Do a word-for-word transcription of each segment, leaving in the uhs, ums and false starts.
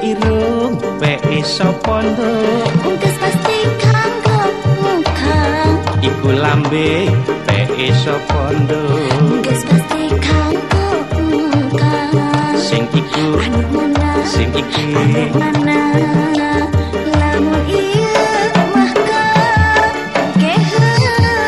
irung peke sapa nduk Ungkes pasti kanggo muka iku lambe peke sapa nduk Ungkes pasti kanggo muka sing iku anu mana sing iki anu mana lamun iya maka keheula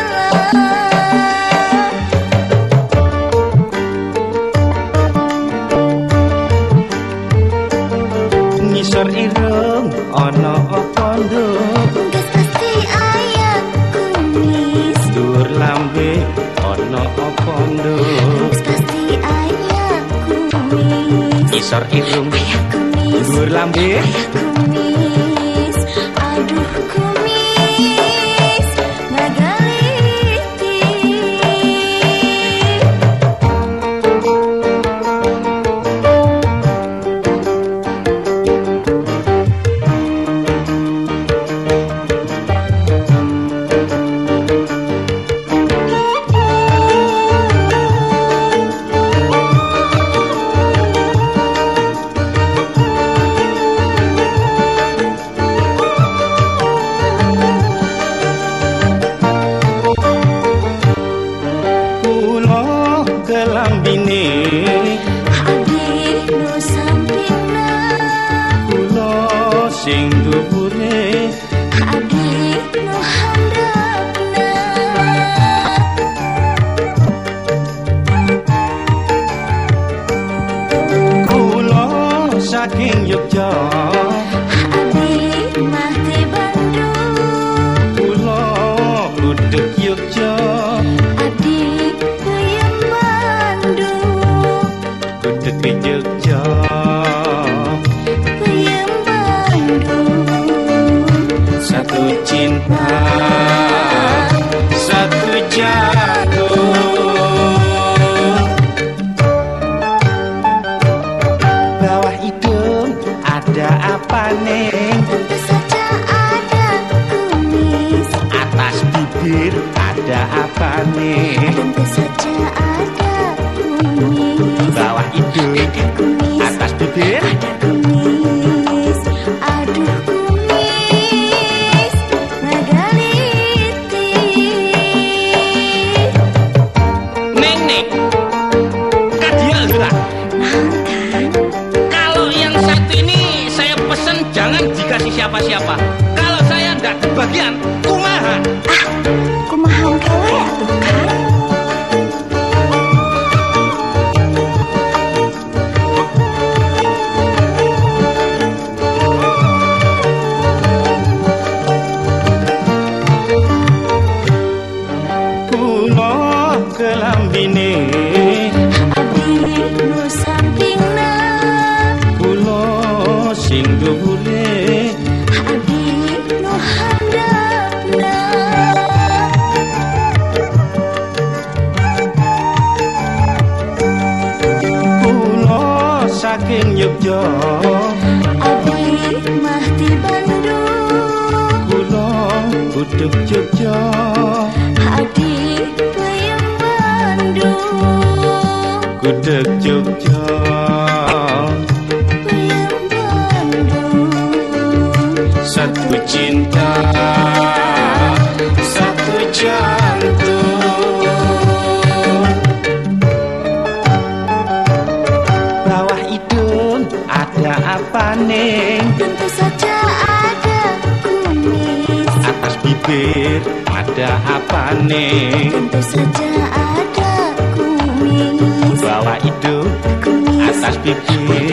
ngisor irung ana apa nduk Ungkes pasti aya kumis dur lambe ana apa nduk Ungkes pasti aya kumis ngisor irung aya kumis dur lambe kumis aduh kumis ngagaliti kelambine abdi nu sampingna kula sing dhuwure abdi nu handapna kula saking Yogya abdi mah ti Bandung kula gudeg Yogya abdi puyeng Bandung gudeg Yogya puyeng Bandung satu cinta satu jantung bawah hidung ada apa neng tentu saja ada kumis atas bibir ada apa neng tentu saja ada kumis bawah hidung ada kumis atas bibir ada kumis aduh kumis ngagaliti neng neng kadia lah makan kalau yang satu ini saya pesan jangan dikasih siapa-siapa kalau saya ndak kebagian kumaha ah kumaha kawe atuh kan kula kelambine abdi nu sampingna kula sing dhuwure abdi nu handapna kula saking Yogya abdi mah ti Bandung kula gudeg Yogya abdi puyeng Bandung gudeg Yogya puyeng Bandung satu cinta satu jantung bawah hidung ada apa neng tentu saja ada kumis atas bibir ada apa neng tentu saja ada kumis bawah hidung kumis atas bibir